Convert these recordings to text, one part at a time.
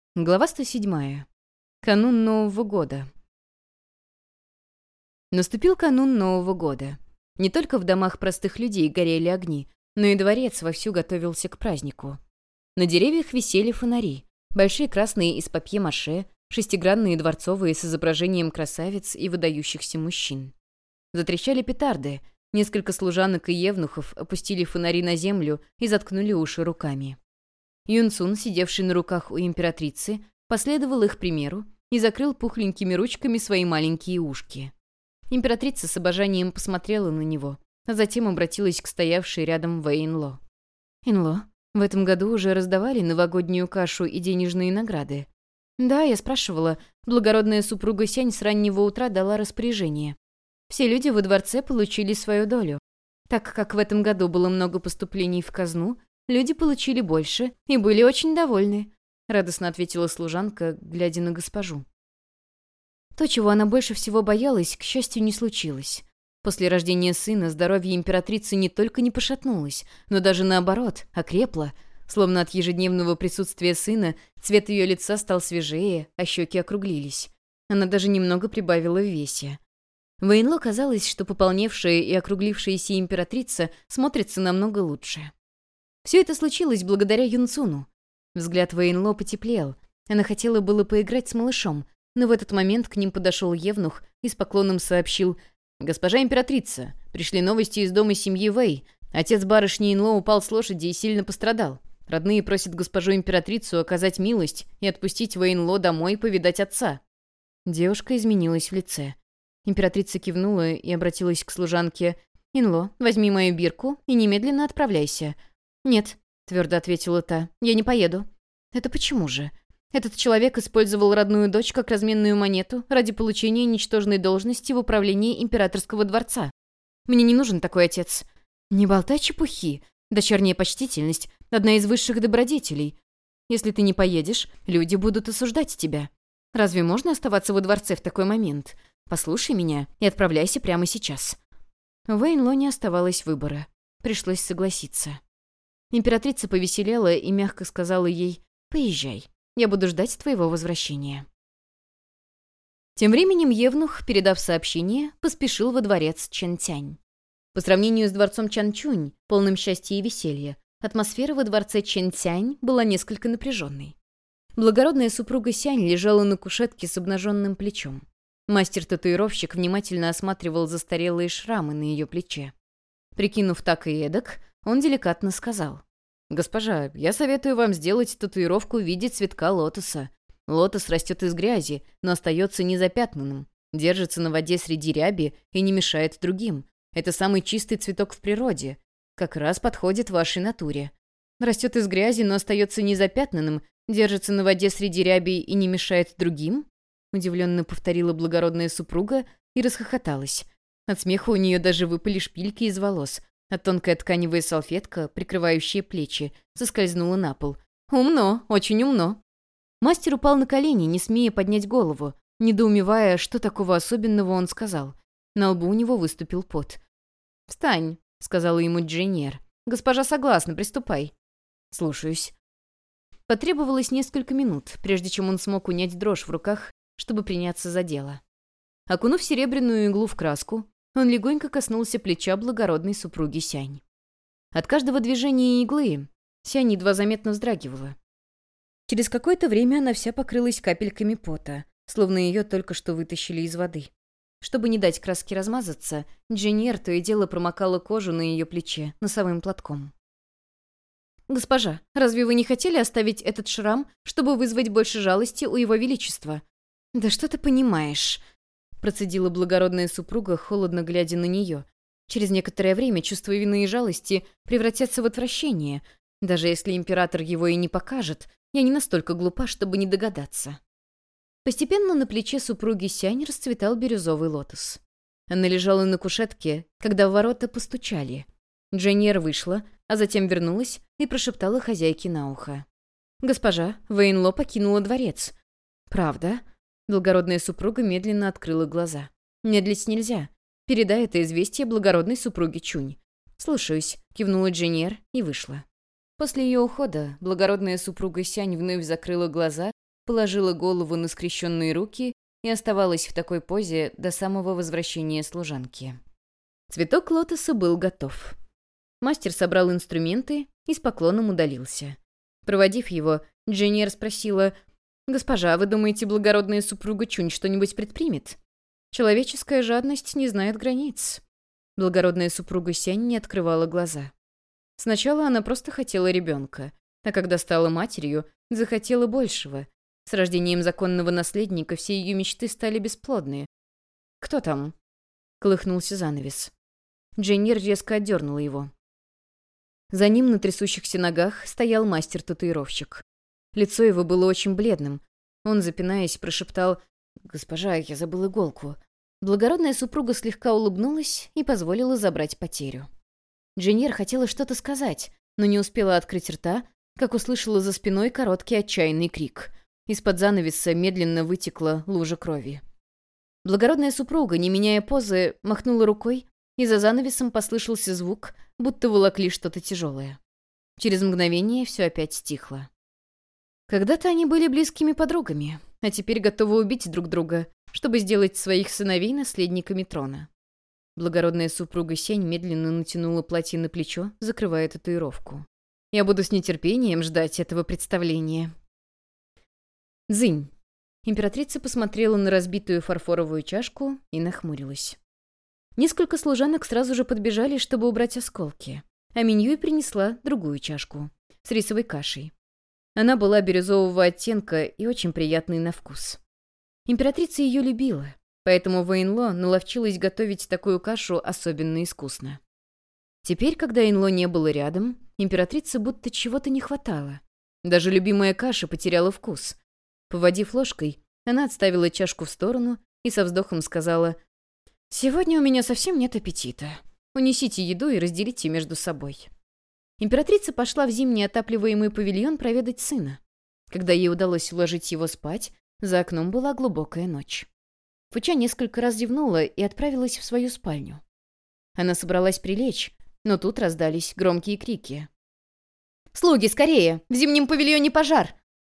Глава 107. Канун Нового года. Наступил канун Нового года. Не только в домах простых людей горели огни, но и дворец вовсю готовился к празднику. На деревьях висели фонари, большие красные из папье-маше, шестигранные дворцовые с изображением красавиц и выдающихся мужчин. Затрещали петарды, несколько служанок и евнухов опустили фонари на землю и заткнули уши руками. Юнцун, сидевший на руках у императрицы, последовал их примеру и закрыл пухленькими ручками свои маленькие ушки. Императрица с обожанием посмотрела на него, а затем обратилась к стоявшей рядом Вэй Инло. «Инло, в этом году уже раздавали новогоднюю кашу и денежные награды?» «Да, я спрашивала. Благородная супруга Сянь с раннего утра дала распоряжение. Все люди во дворце получили свою долю. Так как в этом году было много поступлений в казну, люди получили больше и были очень довольны», — радостно ответила служанка, глядя на госпожу. То, чего она больше всего боялась, к счастью, не случилось. После рождения сына здоровье императрицы не только не пошатнулось, но даже наоборот, окрепло. Словно от ежедневного присутствия сына цвет ее лица стал свежее, а щеки округлились. Она даже немного прибавила в весе. Вэйнло казалось, что пополневшая и округлившаяся императрица смотрится намного лучше. Все это случилось благодаря Юнцуну. Взгляд Вэйнло потеплел. Она хотела было поиграть с малышом, но в этот момент к ним подошел евнух и с поклоном сообщил: «Госпожа императрица, пришли новости из дома семьи Вэй. Отец барышни Инло упал с лошади и сильно пострадал. Родные просят госпожу императрицу оказать милость и отпустить Вэйнло домой повидать отца». Девушка изменилась в лице. Императрица кивнула и обратилась к служанке: «Инло, возьми мою бирку и немедленно отправляйся». «Нет», — твердо ответила та, — «я не поеду». «Это почему же? Этот человек использовал родную дочь как разменную монету ради получения ничтожной должности в управлении императорского дворца. Мне не нужен такой отец». «Не болтай чепухи. Дочерняя почтительность — одна из высших добродетелей. Если ты не поедешь, люди будут осуждать тебя. Разве можно оставаться во дворце в такой момент? Послушай меня и отправляйся прямо сейчас». У Вэйнло не оставалось выбора. Пришлось согласиться. Императрица повеселела и мягко сказала ей: «Поезжай, я буду ждать твоего возвращения». Тем временем евнух, передав сообщение, поспешил во дворец Чэнцянь. По сравнению с дворцом Чанчунь, полным счастья и веселья, атмосфера во дворце Чэнцянь была несколько напряженной. Благородная супруга Сянь лежала на кушетке с обнаженным плечом. Мастер-татуировщик внимательно осматривал застарелые шрамы на ее плече. Прикинув так и эдак, он деликатно сказал: «Госпожа, я советую вам сделать татуировку в виде цветка лотоса. Лотос растет из грязи, но остается незапятнанным, держится на воде среди ряби и не мешает другим. Это самый чистый цветок в природе. Как раз подходит вашей натуре. Растет из грязи, но остается незапятнанным, держится на воде среди ряби и не мешает другим?» Удивленно повторила благородная супруга и расхохоталась. От смеха у нее даже выпали шпильки из волос, а тонкая тканевая салфетка, прикрывающая плечи, соскользнула на пол. «Умно, очень умно». Мастер упал на колени, не смея поднять голову, недоумевая, что такого особенного он сказал. На лбу у него выступил пот. «Встань», — сказала ему Дженнер. «Госпожа согласна, приступай». «Слушаюсь». Потребовалось несколько минут, прежде чем он смог унять дрожь в руках, чтобы приняться за дело. Окунув серебряную иглу в краску, он легонько коснулся плеча благородной супруги Сянь. От каждого движения иглы Сянь едва заметно вздрагивала. Через какое-то время она вся покрылась капельками пота, словно ее только что вытащили из воды. Чтобы не дать краске размазаться, Дженнер то и дело промокала кожу на ее плече носовым платком. «Госпожа, разве вы не хотели оставить этот шрам, чтобы вызвать больше жалости у его величества?» «Да что ты понимаешь?» — процедила благородная супруга, холодно глядя на нее. «Через некоторое время чувство вины и жалости превратятся в отвращение. Даже если император его и не покажет, я не настолько глупа, чтобы не догадаться». Постепенно на плече супруги Сянь расцветал бирюзовый лотос. Она лежала на кушетке, когда в ворота постучали. Дженнер вышла, а затем вернулась и прошептала хозяйке на ухо: «Госпожа, Вэйнло покинула дворец». «Правда?» Благородная супруга медленно открыла глаза. «Медлить нельзя. Передай это известие благородной супруге Чунь». «Слушаюсь», — кивнула Дженнер и вышла. После ее ухода благородная супруга Сянь вновь закрыла глаза, положила голову на скрещенные руки и оставалась в такой позе до самого возвращения служанки. Цветок лотоса был готов. Мастер собрал инструменты и с поклоном удалился. Проводив его, Дженнер спросила: «Госпожа, вы думаете, благородная супруга Чунь что-нибудь предпримет? Человеческая жадность не знает границ». Благородная супруга Сянь не открывала глаза. Сначала она просто хотела ребенка, а когда стала матерью, захотела большего. С рождением законного наследника все ее мечты стали бесплодные. «Кто там?» — колыхнулся занавес. Дженнер резко отдернула его. За ним на трясущихся ногах стоял мастер-татуировщик. Лицо его было очень бледным. Он, запинаясь, прошептал: «Госпожа, я забыл иголку». Благородная супруга слегка улыбнулась и позволила забрать потерю. Дженнер хотела что-то сказать, но не успела открыть рта, как услышала за спиной короткий отчаянный крик. Из-под занавеса медленно вытекла лужа крови. Благородная супруга, не меняя позы, махнула рукой, и за занавесом послышался звук, будто волокли что-то тяжелое. Через мгновение все опять стихло. Когда-то они были близкими подругами, а теперь готовы убить друг друга, чтобы сделать своих сыновей наследниками трона. Благородная супруга Сень медленно натянула платье на плечо, закрывая татуировку. «Я буду с нетерпением ждать этого представления». «Дзынь». Императрица посмотрела на разбитую фарфоровую чашку и нахмурилась. Несколько служанок сразу же подбежали, чтобы убрать осколки, а Миньюй принесла другую чашку с рисовой кашей. Она была бирюзового оттенка и очень приятной на вкус. Императрица ее любила, поэтому Вэйнло наловчилась готовить такую кашу особенно искусно. Теперь, когда Инло не было рядом, императрице будто чего-то не хватало. Даже любимая каша потеряла вкус. Поводив ложкой, она отставила чашку в сторону и со вздохом сказала: «Сегодня у меня совсем нет аппетита. Унесите еду и разделите между собой». Императрица пошла в зимний отапливаемый павильон проведать сына. Когда ей удалось уложить его спать, за окном была глубокая ночь. Фуча несколько раз зевнула и отправилась в свою спальню. Она собралась прилечь, но тут раздались громкие крики. «Слуги, скорее! В зимнем павильоне пожар!»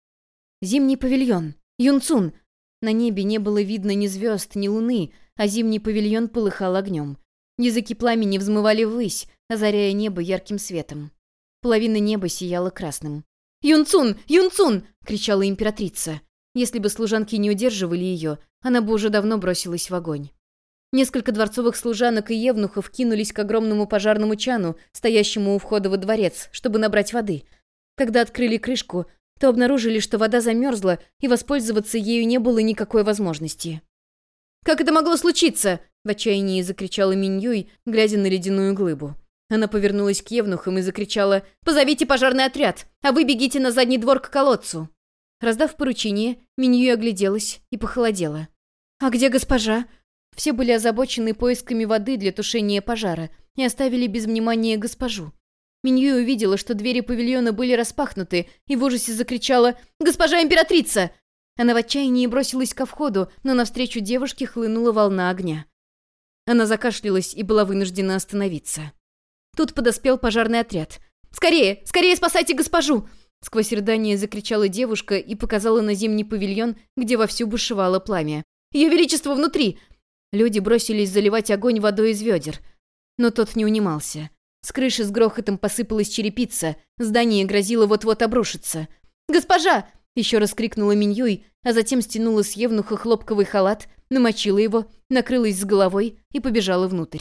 Зимний павильон! Юнцун! На небе не было видно ни звезд, ни луны, а зимний павильон полыхал огнем. Языки пламени взмывали ввысь, озаряя небо ярким светом. Половина неба сияла красным. «Юнцун! Юнцун!» — кричала императрица. Если бы служанки не удерживали ее, она бы уже давно бросилась в огонь. Несколько дворцовых служанок и евнухов кинулись к огромному пожарному чану, стоящему у входа во дворец, чтобы набрать воды. Когда открыли крышку, то обнаружили, что вода замерзла, и воспользоваться ею не было никакой возможности. «Как это могло случиться?» — в отчаянии закричала Миньюй, глядя на ледяную глыбу. Она повернулась к евнухам и закричала: «Позовите пожарный отряд, а вы бегите на задний двор к колодцу!» Раздав поручение, Миньюй огляделась и похолодела. «А где госпожа?» Все были озабочены поисками воды для тушения пожара и оставили без внимания госпожу. Миньюй увидела, что двери павильона были распахнуты, и в ужасе закричала: «Госпожа императрица!» Она в отчаянии бросилась ко входу, но навстречу девушке хлынула волна огня. Она закашлялась и была вынуждена остановиться. Тут подоспел пожарный отряд. «Скорее! Скорее спасайте госпожу!» Сквозь рыдание закричала девушка и показала на зимний павильон, где вовсю бушевало пламя. «Ее величество внутри!» Люди бросились заливать огонь водой из ведер. Но тот не унимался. С крыши с грохотом посыпалась черепица, здание грозило вот-вот обрушиться. «Госпожа!» — еще раз крикнула Миньюй, а затем стянула с евнуха хлопковый халат, намочила его, накрылась с головой и побежала внутрь.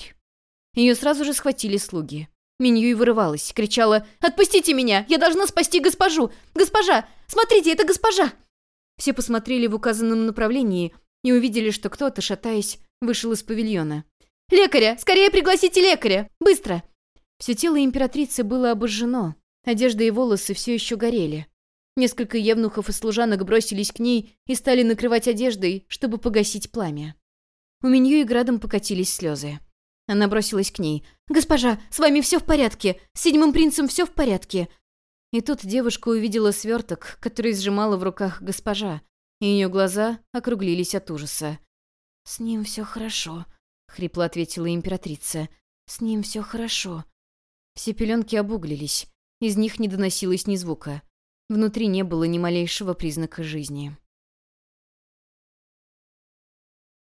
Ее сразу же схватили слуги. Миньюй вырывалась, кричала: «Отпустите меня! Я должна спасти госпожу! Госпожа! Смотрите, это госпожа!» Все посмотрели в указанном направлении и увидели, что кто-то, шатаясь, вышел из павильона. «Лекаря! Скорее пригласите лекаря! Быстро!» Все тело императрицы было обожжено, одежда и волосы все еще горели. Несколько евнухов и служанок бросились к ней и стали накрывать одеждой, чтобы погасить пламя. У Миньюи градом покатились слезы. Она бросилась к ней. «Госпожа, с вами все в порядке! С седьмым принцем все в порядке!» И тут девушка увидела сверток, который сжимала в руках госпожа, и ее глаза округлились от ужаса. «С ним все хорошо», — хрипло ответила императрица. «С ним все хорошо». Все пеленки обуглились, из них не доносилось ни звука. Внутри не было ни малейшего признака жизни.